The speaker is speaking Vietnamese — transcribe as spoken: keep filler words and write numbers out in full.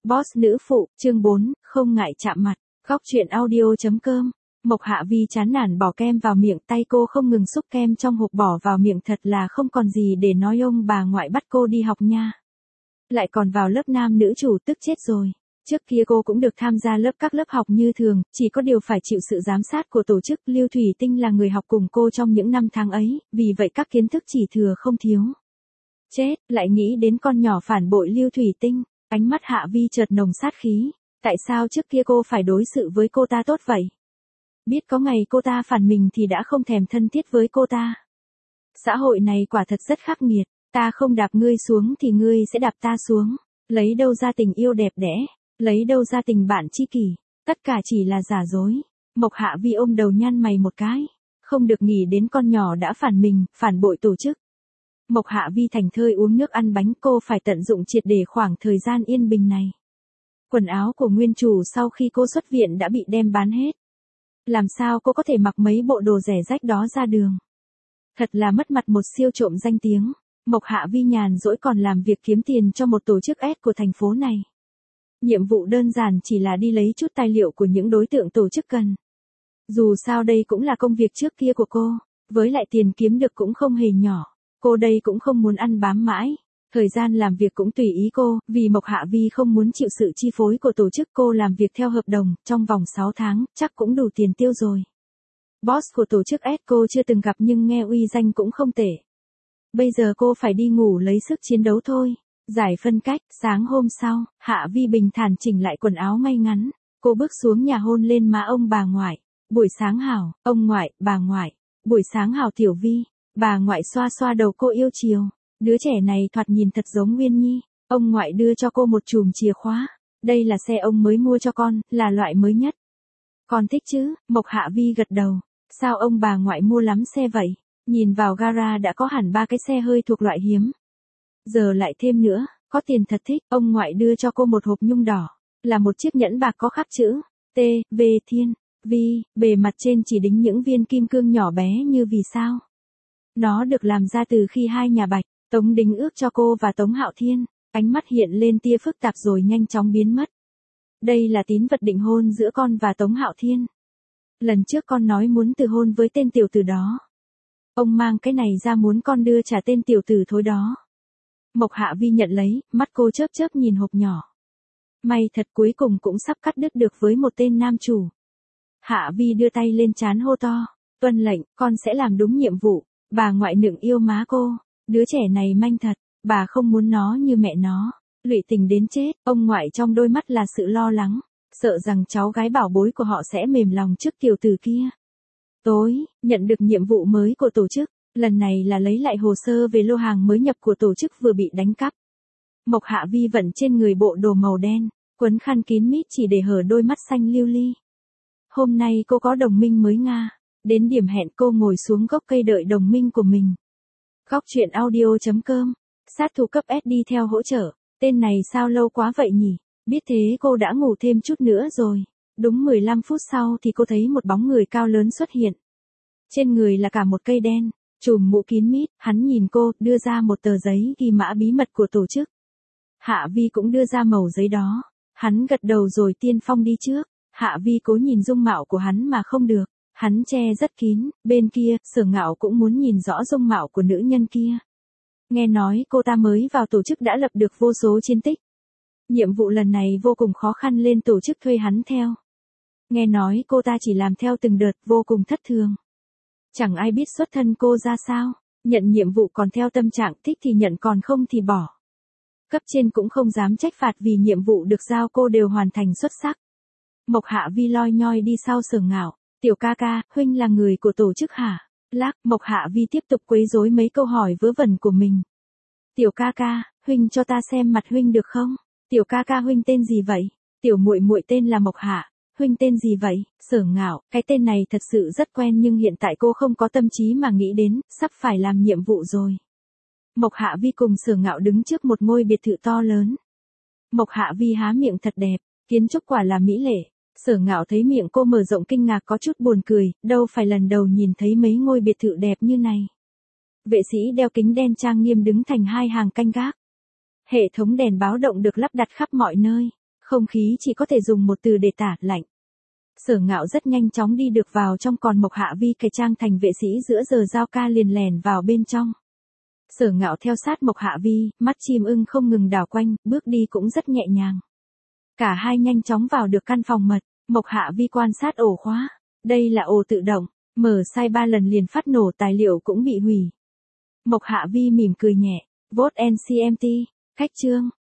Boss nữ phụ, chương bốn, không ngại chạm mặt. Góc truyện audio.com. Mộc Hạ Vi chán nản bỏ kem vào miệng, tay cô không ngừng xúc kem trong hộp bỏ vào miệng, thật là không còn gì để nói, ông bà ngoại bắt cô đi học nha. Lại còn vào lớp nam nữ chủ, tức chết rồi. Trước kia cô cũng được tham gia lớp các lớp học như thường, chỉ có điều phải chịu sự giám sát của tổ chức. Lưu Thủy Tinh là người học cùng cô trong những năm tháng ấy, vì vậy các kiến thức chỉ thừa không thiếu. Chết, lại nghĩ đến con nhỏ phản bội Lưu Thủy Tinh, ánh mắt Hạ Vi chợt nồng sát khí. Tại sao trước kia cô phải đối xử với cô ta tốt vậy? Biết có ngày cô ta phản mình thì đã không thèm thân thiết với cô ta. Xã hội này quả thật rất khắc nghiệt, ta không đạp ngươi xuống thì ngươi sẽ đạp ta xuống. Lấy đâu ra tình yêu đẹp đẽ, lấy đâu ra tình bạn tri kỷ, tất cả chỉ là giả dối. Mộc Hạ Vi ôm đầu nhăn mày một cái, không được nghĩ đến con nhỏ đã phản mình, phản bội tổ chức. Mộc Hạ Vi thành thơi uống nước ăn bánh, cô phải tận dụng triệt để khoảng thời gian yên bình này. Quần áo của nguyên chủ sau khi cô xuất viện đã bị đem bán hết. Làm sao cô có thể mặc mấy bộ đồ rẻ rách đó ra đường? Thật là mất mặt một siêu trộm danh tiếng. Mộc Hạ Vi nhàn rỗi còn làm việc kiếm tiền cho một tổ chức S của thành phố này. Nhiệm vụ đơn giản chỉ là đi lấy chút tài liệu của những đối tượng tổ chức cần. Dù sao đây cũng là công việc trước kia của cô, với lại tiền kiếm được cũng không hề nhỏ. Cô đây cũng không muốn ăn bám mãi. Thời gian làm việc cũng tùy ý cô, vì Mộc Hạ Vi không muốn chịu sự chi phối của tổ chức. Cô làm việc theo hợp đồng, trong vòng sáu tháng, chắc cũng đủ tiền tiêu rồi. Boss của tổ chức S cô chưa từng gặp nhưng nghe uy danh cũng không tệ. Bây giờ cô phải đi ngủ lấy sức chiến đấu thôi. Giải phân cách, sáng hôm sau, Hạ Vi bình thản chỉnh lại quần áo ngay ngắn. Cô bước xuống nhà hôn lên má ông bà ngoại. Buổi sáng hảo, ông ngoại, bà ngoại. Buổi sáng hảo Tiểu Vi. Bà ngoại xoa xoa đầu cô yêu chiều. Đứa trẻ này thoạt nhìn thật giống Nguyên Nhi. Ông ngoại đưa cho cô một chùm chìa khóa. Đây là xe ông mới mua cho con, là loại mới nhất. Con thích chứ? Mộc Hạ Vi gật đầu. Sao ông bà ngoại mua lắm xe vậy? Nhìn vào gara đã có hẳn ba cái xe hơi thuộc loại hiếm. Giờ lại thêm nữa, có tiền thật thích. Ông ngoại đưa cho cô một hộp nhung đỏ. Là một chiếc nhẫn bạc có khắc chữ T, V Thiên, Vi, bề mặt trên chỉ đính những viên kim cương nhỏ bé như vì sao. Nó được làm ra từ khi hai nhà Bạch, Tống đính ước cho cô và Tống Hạo Thiên. Ánh mắt hiện lên tia phức tạp rồi nhanh chóng biến mất. Đây là tín vật định hôn giữa con và Tống Hạo Thiên. Lần trước con nói muốn từ hôn với tên tiểu tử đó. Ông mang cái này ra muốn con đưa trả tên tiểu tử thối đó. Mộc Hạ Vi nhận lấy, mắt cô chớp chớp nhìn hộp nhỏ. May thật cuối cùng cũng sắp cắt đứt được với một tên nam chủ. Hạ Vi đưa tay lên trán hô to. Tuân lệnh, con sẽ làm đúng nhiệm vụ. Bà ngoại nựng yêu má cô. Đứa trẻ này manh thật, bà không muốn nó như mẹ nó. Lụy tình đến chết, ông ngoại trong đôi mắt là sự lo lắng. Sợ rằng cháu gái bảo bối của họ sẽ mềm lòng trước tiểu tử kia. Tối, nhận được nhiệm vụ mới của tổ chức. Lần này là lấy lại hồ sơ về lô hàng mới nhập của tổ chức vừa bị đánh cắp. Mộc Hạ Vi vận trên người bộ đồ màu đen, quấn khăn kín mít chỉ để hở đôi mắt xanh lưu ly. Hôm nay cô có đồng minh mới Nga. Đến điểm hẹn cô ngồi xuống gốc cây đợi đồng minh của mình. Góc truyện audio.com. Sát thủ cấp S đi theo hỗ trợ. Tên này sao lâu quá vậy nhỉ? Biết thế cô đã ngủ thêm chút nữa rồi. Đúng mười lăm phút sau thì cô thấy một bóng người cao lớn xuất hiện. Trên người là cả một cây đen, trùm mũ kín mít. Hắn nhìn cô, đưa ra một tờ giấy ghi mã bí mật của tổ chức. Hạ Vi cũng đưa ra mẩu giấy đó. Hắn gật đầu rồi tiên phong đi trước. Hạ Vi cố nhìn dung mạo của hắn mà không được. Hắn che rất kín, bên kia, Sở Ngạo cũng muốn nhìn rõ dung mạo của nữ nhân kia. Nghe nói cô ta mới vào tổ chức đã lập được vô số chiến tích. Nhiệm vụ lần này vô cùng khó khăn lên tổ chức thuê hắn theo. Nghe nói cô ta chỉ làm theo từng đợt vô cùng thất thường. Chẳng ai biết xuất thân cô ra sao, nhận nhiệm vụ còn theo tâm trạng thích thì nhận còn không thì bỏ. Cấp trên cũng không dám trách phạt vì nhiệm vụ được giao cô đều hoàn thành xuất sắc. Mộc Hạ Vi loi nhoi đi sau Sở Ngạo. Tiểu ca ca, huynh là người của tổ chức hả? Lác, Mộc Hạ Vi tiếp tục quấy rối mấy câu hỏi vớ vẩn của mình. Tiểu ca ca, huynh cho ta xem mặt huynh được không? Tiểu ca ca huynh tên gì vậy? Tiểu muội muội tên là Mộc Hạ, huynh tên gì vậy? Sở Ngạo, cái tên này thật sự rất quen nhưng hiện tại cô không có tâm trí mà nghĩ đến, sắp phải làm nhiệm vụ rồi. Mộc Hạ Vi cùng Sở Ngạo đứng trước một ngôi biệt thự to lớn. Mộc Hạ Vi há miệng thật đẹp, kiến trúc quả là mỹ lệ. Sở Ngạo thấy miệng cô mở rộng kinh ngạc có chút buồn cười, đâu phải lần đầu nhìn thấy mấy ngôi biệt thự đẹp như này. Vệ sĩ đeo kính đen trang nghiêm đứng thành hai hàng canh gác. Hệ thống đèn báo động được lắp đặt khắp mọi nơi. Không khí chỉ có thể dùng một từ để tả, lạnh. Sở Ngạo rất nhanh chóng đi được vào trong, còn Mộc Hạ Vi cải trang thành vệ sĩ giữa giờ giao ca liền lèn vào bên trong. Sở Ngạo theo sát Mộc Hạ Vi, mắt chim ưng không ngừng đảo quanh, bước đi cũng rất nhẹ nhàng. Cả hai nhanh chóng vào được căn phòng mật, Mộc Hạ Vi quan sát ổ khóa. Đây là ổ tự động, mở sai ba lần liền phát nổ, tài liệu cũng bị hủy. Mộc Hạ Vi mỉm cười nhẹ, vote en xê em tê, khách trương,